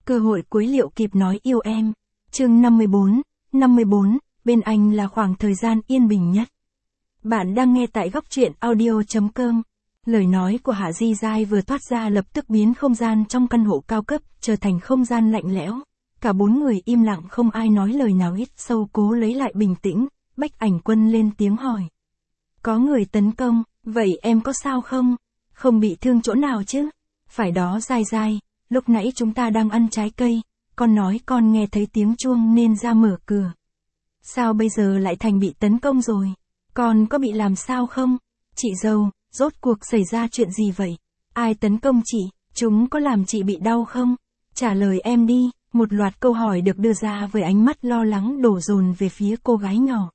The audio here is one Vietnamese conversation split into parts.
Cơ hội cuối liệu kịp nói yêu em. Chương 54, bên anh là khoảng thời gian yên bình nhất. Bạn đang nghe tại góc truyện audio.com. Lời nói của Hạ Di Giai vừa thoát ra lập tức biến không gian trong căn hộ cao cấp trở thành không gian lạnh lẽo. Cả bốn người im lặng không ai nói lời nào, hít sâu cố lấy lại bình tĩnh. Bách Ảnh Quân lên tiếng hỏi. Có người tấn công, vậy em có sao không? Không bị thương chỗ nào chứ? Phải đó Giai Giai, lúc nãy chúng ta đang ăn trái cây, con nói con nghe thấy tiếng chuông nên ra mở cửa. Sao bây giờ lại thành bị tấn công rồi? Con có bị làm sao không? Chị dâu, rốt cuộc xảy ra chuyện gì vậy? Ai tấn công chị? Chúng có làm chị bị đau không? Trả lời em đi. Một loạt câu hỏi được đưa ra với ánh mắt lo lắng đổ dồn về phía cô gái nhỏ.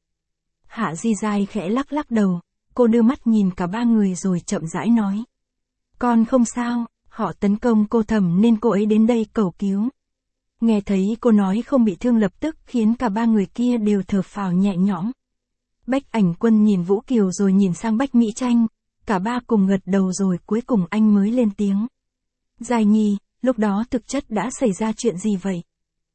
Hạ Di Giai khẽ lắc lắc đầu, cô đưa mắt nhìn cả ba người rồi chậm rãi nói. Con không sao, họ tấn công cô Thẩm nên cô ấy đến đây cầu cứu. Nghe thấy cô nói không bị thương lập tức khiến cả ba người kia đều thở phào nhẹ nhõm. Bách Ảnh Quân nhìn Vũ Kiều rồi nhìn sang Bách Mỹ Tranh, cả ba cùng gật đầu rồi cuối cùng anh mới lên tiếng. Giai Nhi, lúc đó thực chất đã xảy ra chuyện gì vậy?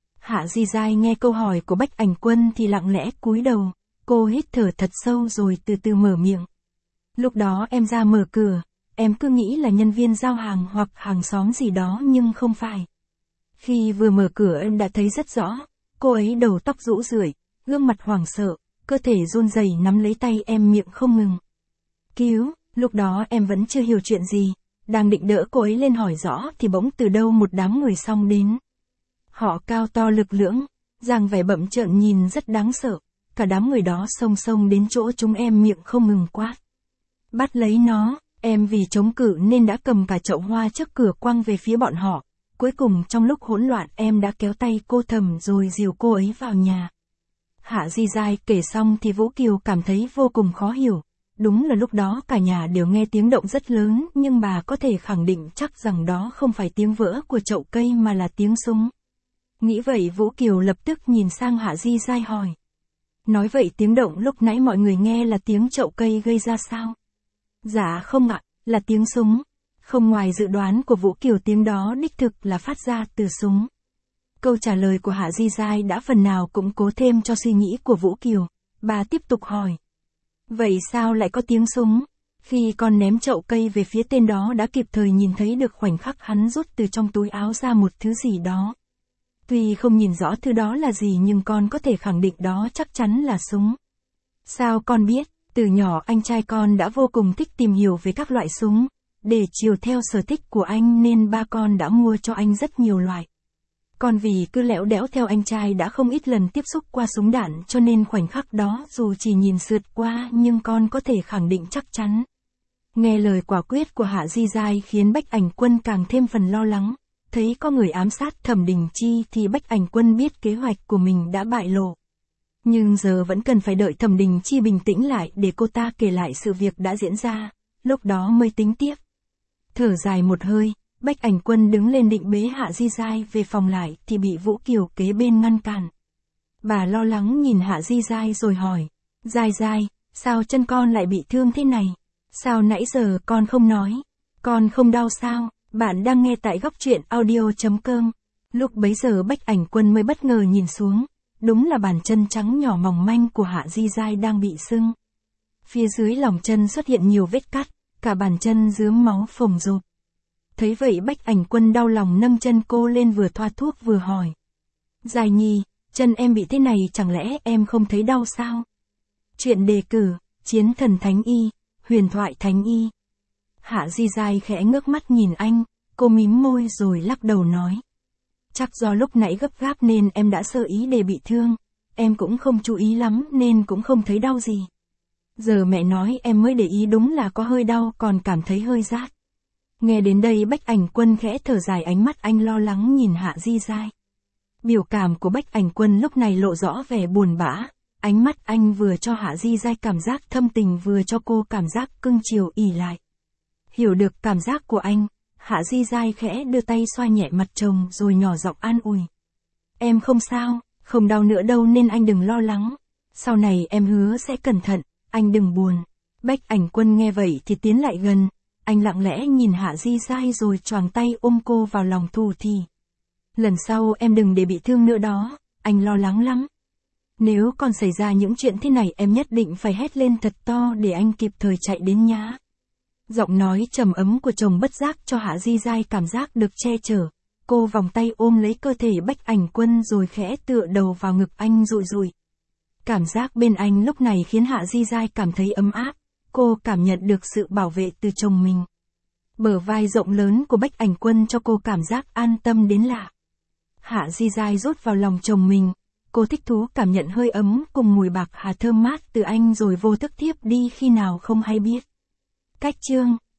Hạ Di Giai nghe câu hỏi của Bách Ảnh Quân thì lặng lẽ cúi đầu, cô hít thở thật sâu rồi từ từ mở miệng. Lúc đó em ra mở cửa, em cứ nghĩ là nhân viên giao hàng hoặc hàng xóm gì đó nhưng không phải. Khi vừa mở cửa em đã thấy rất rõ, cô ấy đầu tóc rũ rượi, gương mặt hoảng sợ, cơ thể run rẩy nắm lấy tay em miệng không ngừng. Cứu, lúc đó em vẫn chưa hiểu chuyện gì, đang định đỡ cô ấy lên hỏi rõ thì bỗng từ đâu một đám người xông đến. Họ cao to lực lưỡng, dáng vẻ bậm trợn nhìn rất đáng sợ, cả đám người đó xông đến chỗ chúng em miệng không ngừng quát. Bắt lấy nó, em vì chống cự nên đã cầm cả chậu hoa trước cửa quăng về phía bọn họ. Cuối cùng trong lúc hỗn loạn em đã kéo tay cô Thẩm rồi dìu cô ấy vào nhà. Hạ Di Giai kể xong thì Vũ Kiều cảm thấy vô cùng khó hiểu. Đúng là lúc đó cả nhà đều nghe tiếng động rất lớn nhưng bà có thể khẳng định chắc rằng đó không phải tiếng vỡ của chậu cây mà là tiếng súng. Nghĩ vậy Vũ Kiều lập tức nhìn sang Hạ Di Giai hỏi. Nói vậy tiếng động lúc nãy mọi người nghe là tiếng chậu cây gây ra sao? Dạ không ạ, là tiếng súng. Không ngoài dự đoán của Vũ Kiều tiếng đó đích thực là phát ra từ súng. Câu trả lời của Hạ Di Giai đã phần nào củng cố thêm cho suy nghĩ của Vũ Kiều. Bà tiếp tục hỏi. Vậy sao lại có tiếng súng? Khi con ném chậu cây về phía tên đó đã kịp thời nhìn thấy được khoảnh khắc hắn rút từ trong túi áo ra một thứ gì đó. Tuy không nhìn rõ thứ đó là gì nhưng con có thể khẳng định đó chắc chắn là súng. Sao con biết? Từ nhỏ anh trai con đã vô cùng thích tìm hiểu về các loại súng. Để chiều theo sở thích của anh nên ba con đã mua cho anh rất nhiều loại. Con vì cứ lẽo đẽo theo anh trai đã không ít lần tiếp xúc qua súng đạn cho nên khoảnh khắc đó dù chỉ nhìn sượt qua nhưng con có thể khẳng định chắc chắn. Nghe lời quả quyết của Hạ Di Giai khiến Bách Ảnh Quân càng thêm phần lo lắng. Thấy có người ám sát Thẩm Đình Chi thì Bách Ảnh Quân biết kế hoạch của mình đã bại lộ. Nhưng giờ vẫn cần phải đợi Thẩm Đình Chi bình tĩnh lại để cô ta kể lại sự việc đã diễn ra, lúc đó mới tính tiếp. Thở dài một hơi, Bách Ảnh Quân đứng lên định bế Hạ Di Giai về phòng lại thì bị Vũ Kiều kế bên ngăn cản. Bà lo lắng nhìn Hạ Di Giai rồi hỏi, Giai Giai, sao chân con lại bị thương thế này? Sao nãy giờ con không nói? Con không đau sao? Bạn đang nghe tại góc truyện audio.com. Lúc bấy giờ Bách Ảnh Quân mới bất ngờ nhìn xuống, đúng là bàn chân trắng nhỏ mỏng manh của Hạ Di Giai đang bị sưng. Phía dưới lòng chân xuất hiện nhiều vết cắt, cả bàn chân rướm máu phồng rộp. Thấy vậy Bách Ảnh Quân đau lòng nâng chân cô lên vừa thoa thuốc vừa hỏi. Giai Nhi, chân em bị thế này chẳng lẽ em không thấy đau sao? Chuyện đề cử, Chiến Thần Thánh Y, Huyền Thoại Thánh Y. Hạ Di Giai khẽ ngước mắt nhìn anh, cô mím môi rồi lắc đầu nói. Chắc do lúc nãy gấp gáp nên em đã sơ ý để bị thương, em cũng không chú ý lắm nên cũng không thấy đau gì. Giờ mẹ nói em mới để ý đúng là có hơi đau còn cảm thấy hơi rát. Nghe đến đây Bách Ảnh Quân khẽ thở dài ánh mắt anh lo lắng nhìn Hạ Di Giai. Biểu cảm của Bách Ảnh Quân lúc này lộ rõ vẻ buồn bã, ánh mắt anh vừa cho Hạ Di Giai cảm giác thâm tình vừa cho cô cảm giác cưng chiều ỉ lại. Hiểu được cảm giác của anh, Hạ Di Giai khẽ đưa tay xoa nhẹ mặt chồng rồi nhỏ giọng an ủi. Em không sao, không đau nữa đâu nên anh đừng lo lắng. Sau này em hứa sẽ cẩn thận, anh đừng buồn. Bách Ảnh Quân nghe vậy thì tiến lại gần, anh lặng lẽ nhìn Hạ Di Giai rồi choàng tay ôm cô vào lòng thủ thỉ. Lần sau em đừng để bị thương nữa đó, anh lo lắng lắm. Nếu còn xảy ra những chuyện thế này em nhất định phải hét lên thật to để anh kịp thời chạy đến nhá. Giọng nói trầm ấm của chồng bất giác cho Hạ Di Giai cảm giác được che chở. Cô vòng tay ôm lấy cơ thể Bách Ảnh Quân rồi khẽ tựa đầu vào ngực anh dụi dụi. Cảm giác bên anh lúc này khiến Hạ Di Giai cảm thấy ấm áp. Cô cảm nhận được sự bảo vệ từ chồng mình. Bờ vai rộng lớn của Bách Ảnh Quân cho cô cảm giác an tâm đến lạ. Hạ Di Giai rút vào lòng chồng mình. Cô thích thú cảm nhận hơi ấm cùng mùi bạc hà thơm mát từ anh rồi vô thức thiếp đi khi nào không hay biết. Cách chương